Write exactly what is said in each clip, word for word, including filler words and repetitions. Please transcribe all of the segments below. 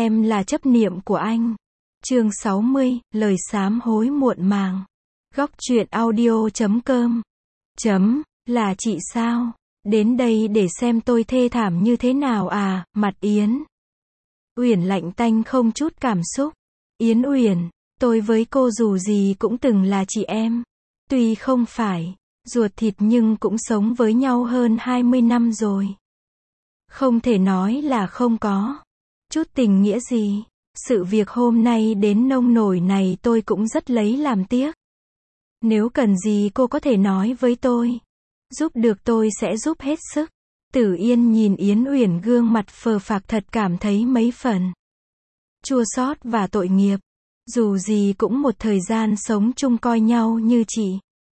Em là chấp niệm của anh. Chương sáu mươi, lời sám hối muộn màng. Góc truyện audio chấm com. Chấm, là chị sao? Đến đây để xem tôi thê thảm như thế nào à, mặt Yến Uyển lạnh tanh không chút cảm xúc. Yến Uyển, tôi với cô dù gì cũng từng là chị em. Tuy không phải ruột thịt nhưng cũng sống với nhau hơn hai mươi năm rồi. Không thể nói là không có chút tình nghĩa gì. Sự việc hôm nay đến nông nổi này tôi cũng rất lấy làm tiếc. Nếu cần gì cô có thể nói với tôi. Giúp được tôi sẽ giúp hết sức. Tử Yên nhìn Yến Uyển gương mặt phờ phạc thật cảm thấy mấy phần chua xót và tội nghiệp. Dù gì cũng một thời gian sống chung coi nhau như chị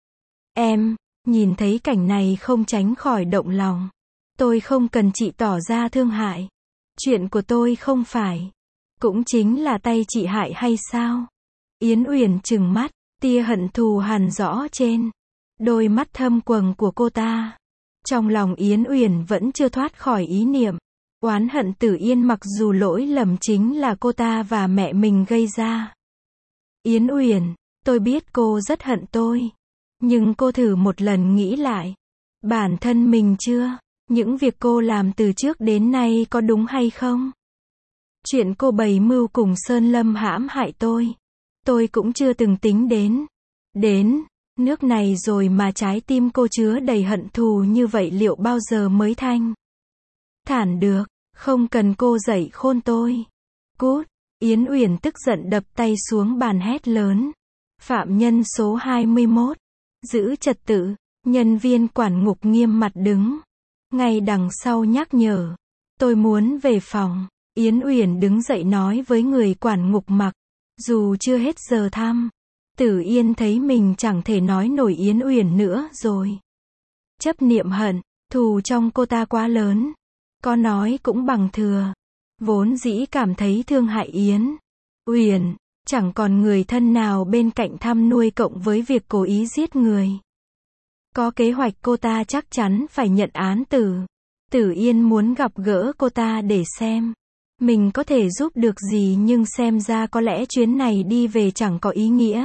em, nhìn thấy cảnh này không tránh khỏi động lòng. Tôi không cần chị tỏ ra thương hại. Chuyện của tôi không phải cũng chính là tay chị hại hay sao? Yến Uyển trừng mắt, tia hận thù hằn rõ trên đôi mắt thâm quầng của cô ta. Trong lòng Yến Uyển vẫn chưa thoát khỏi ý niệm oán hận Tử Yên, mặc dù lỗi lầm chính là cô ta và mẹ mình gây ra. Yến Uyển, tôi biết cô rất hận tôi, nhưng cô thử một lần nghĩ lại bản thân mình chưa? Những việc cô làm từ trước đến nay có đúng hay không? Chuyện cô bày mưu cùng Sơn Lâm hãm hại tôi, tôi cũng chưa từng tính đến. Đến nước này rồi mà trái tim cô chứa đầy hận thù như vậy, liệu bao giờ mới thanh thản được? Không cần cô dạy khôn tôi. Cút! Yến Uyển tức giận đập tay xuống bàn hét lớn. Phạm nhân số hai mươi mốt. Giữ trật tự. Nhân viên quản ngục nghiêm mặt đứng ngay đằng sau nhắc nhở. Tôi muốn về phòng. Yến Uyển đứng dậy nói với người quản ngục, mặc dù chưa hết giờ thăm. Tử Yên thấy mình chẳng thể nói nổi Yến Uyển nữa rồi. Chấp niệm hận thù trong cô ta quá lớn, có nói cũng bằng thừa. Vốn dĩ cảm thấy thương hại Yến Uyển, chẳng còn người thân nào bên cạnh thăm nuôi, cộng với việc cố ý giết người. Có kế hoạch cô ta chắc chắn phải nhận án tử. Tử Yên muốn gặp gỡ cô ta để xem mình có thể giúp được gì, nhưng xem ra có lẽ chuyến này đi về chẳng có ý nghĩa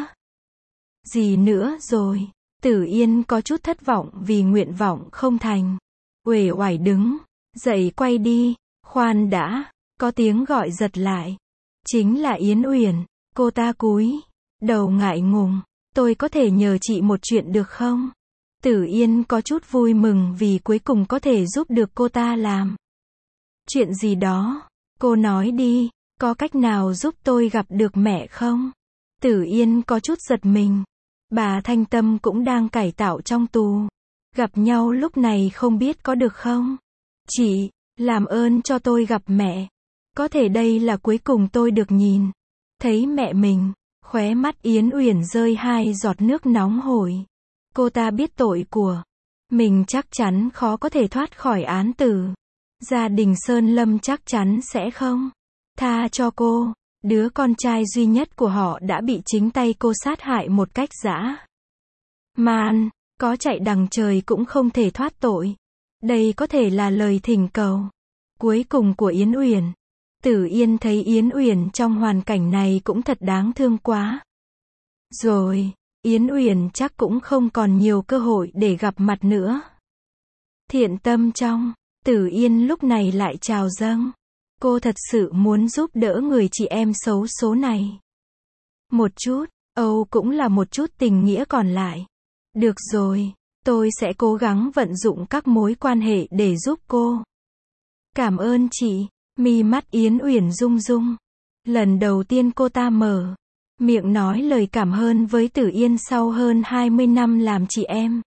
gì nữa rồi. Tử Yên có chút thất vọng vì nguyện vọng không thành. Uể oải đứng dậy quay đi. Khoan đã, có tiếng gọi giật lại. Chính là Yến Uyển. Cô ta cúi đầu ngại ngùng. Tôi có thể nhờ chị một chuyện được không? Tử Yên có chút vui mừng vì cuối cùng có thể giúp được cô ta làm chuyện gì đó. Cô nói đi, có cách nào giúp tôi gặp được mẹ không? Tử Yên có chút giật mình. Bà Thanh Tâm cũng đang cải tạo trong tù. Gặp nhau lúc này không biết có được không? Chị, làm ơn cho tôi gặp mẹ. Có thể đây là cuối cùng tôi được nhìn thấy mẹ mình. Khóe mắt Yến Uyển rơi hai giọt nước nóng hổi. Cô ta biết tội của mình chắc chắn khó có thể thoát khỏi án tử. Gia đình Sơn Lâm chắc chắn sẽ không tha cho cô. Đứa con trai duy nhất của họ đã bị chính tay cô sát hại một cách dã man. Có chạy đằng trời cũng không thể thoát tội. Đây có thể là lời thỉnh cầu cuối cùng của Yến Uyển. Tử Yên thấy Yến Uyển trong hoàn cảnh này cũng thật đáng thương quá rồi. Yến Uyển chắc cũng không còn nhiều cơ hội để gặp mặt nữa. Thiện tâm trong Tử Yên lúc này lại trào dâng. Cô thật sự muốn giúp đỡ người chị em xấu số này. Một chút, Âu cũng là một chút tình nghĩa còn lại. Được rồi, tôi sẽ cố gắng vận dụng các mối quan hệ để giúp cô. Cảm ơn chị. Mi mắt Yến Uyển rung rung. Lần đầu tiên cô ta mở miệng nói lời cảm ơn với Tử Yên sau hơn hai mươi năm làm chị em.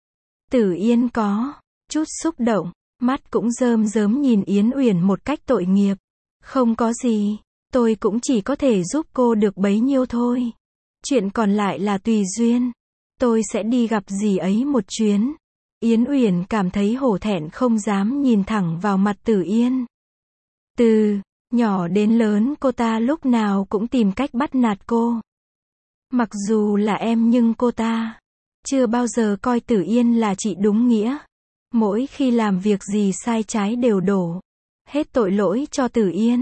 Tử Yên có chút xúc động, mắt cũng rơm rớm nhìn Yến Uyển một cách tội nghiệp. Không có gì, tôi cũng chỉ có thể giúp cô được bấy nhiêu thôi. Chuyện còn lại là tùy duyên. Tôi sẽ đi gặp dì ấy một chuyến. Yến Uyển cảm thấy hổ thẹn không dám nhìn thẳng vào mặt Tử Yên. Từ nhỏ đến lớn cô ta lúc nào cũng tìm cách bắt nạt cô. Mặc dù là em nhưng cô ta chưa bao giờ coi Tử Yên là chị đúng nghĩa. Mỗi khi làm việc gì sai trái đều đổ hết tội lỗi cho Tử Yên.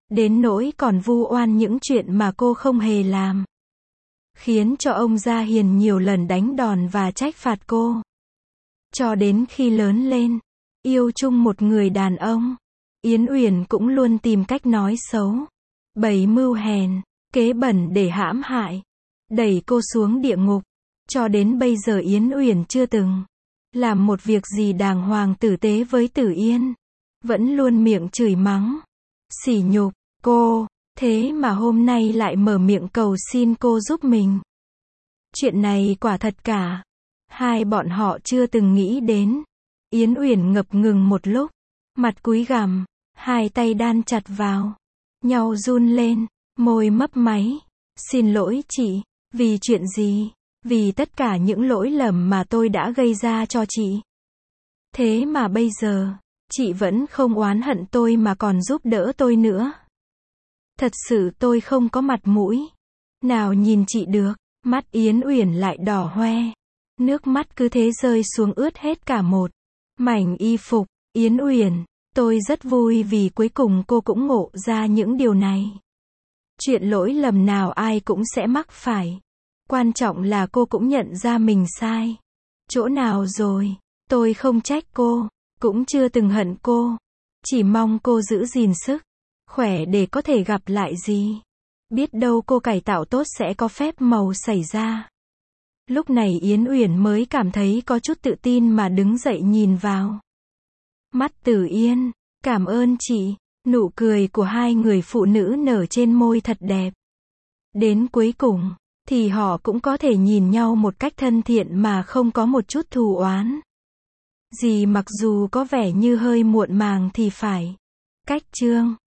Đến nỗi còn vu oan những chuyện mà cô không hề làm. Khiến cho ông Gia Hiền nhiều lần đánh đòn và trách phạt cô. Cho đến khi lớn lên, yêu chung một người đàn ông, Yến Uyển cũng luôn tìm cách nói xấu, bày mưu hèn, kế bẩn để hãm hại, đẩy cô xuống địa ngục. Cho đến bây giờ Yến Uyển chưa từng làm một việc gì đàng hoàng tử tế với Tử Yên. Vẫn luôn miệng chửi mắng, sỉ nhục cô, thế mà hôm nay lại mở miệng cầu xin cô giúp mình. Chuyện này quả thật cả hai bọn họ chưa từng nghĩ đến. Yến Uyển ngập ngừng một lúc, mặt cúi gằm, hai tay đan chặt vào nhau run lên, môi mấp máy. Xin lỗi chị, vì chuyện gì? Vì tất cả những lỗi lầm mà tôi đã gây ra cho chị. Thế mà bây giờ, chị vẫn không oán hận tôi mà còn giúp đỡ tôi nữa. Thật sự tôi không có mặt mũi nào nhìn chị được. Mắt Yến Uyển lại đỏ hoe, nước mắt cứ thế rơi xuống ướt hết cả một mảnh y phục. Yến Uyển, tôi rất vui vì cuối cùng cô cũng ngộ ra những điều này. Chuyện lỗi lầm nào ai cũng sẽ mắc phải. Quan trọng là cô cũng nhận ra mình sai. Chỗ nào rồi? Tôi không trách cô, cũng chưa từng hận cô. Chỉ mong cô giữ gìn sức khỏe để có thể gặp lại gì. Biết đâu cô cải tạo tốt sẽ có phép màu xảy ra. Lúc này Yến Uyển mới cảm thấy có chút tự tin mà đứng dậy nhìn vào mắt Tử Yên. Cảm ơn chị. Nụ cười của hai người phụ nữ nở trên môi thật đẹp. Đến cuối cùng thì họ cũng có thể nhìn nhau một cách thân thiện mà không có một chút thù oán gì, mặc dù có vẻ như hơi muộn màng thì phải. Cách chương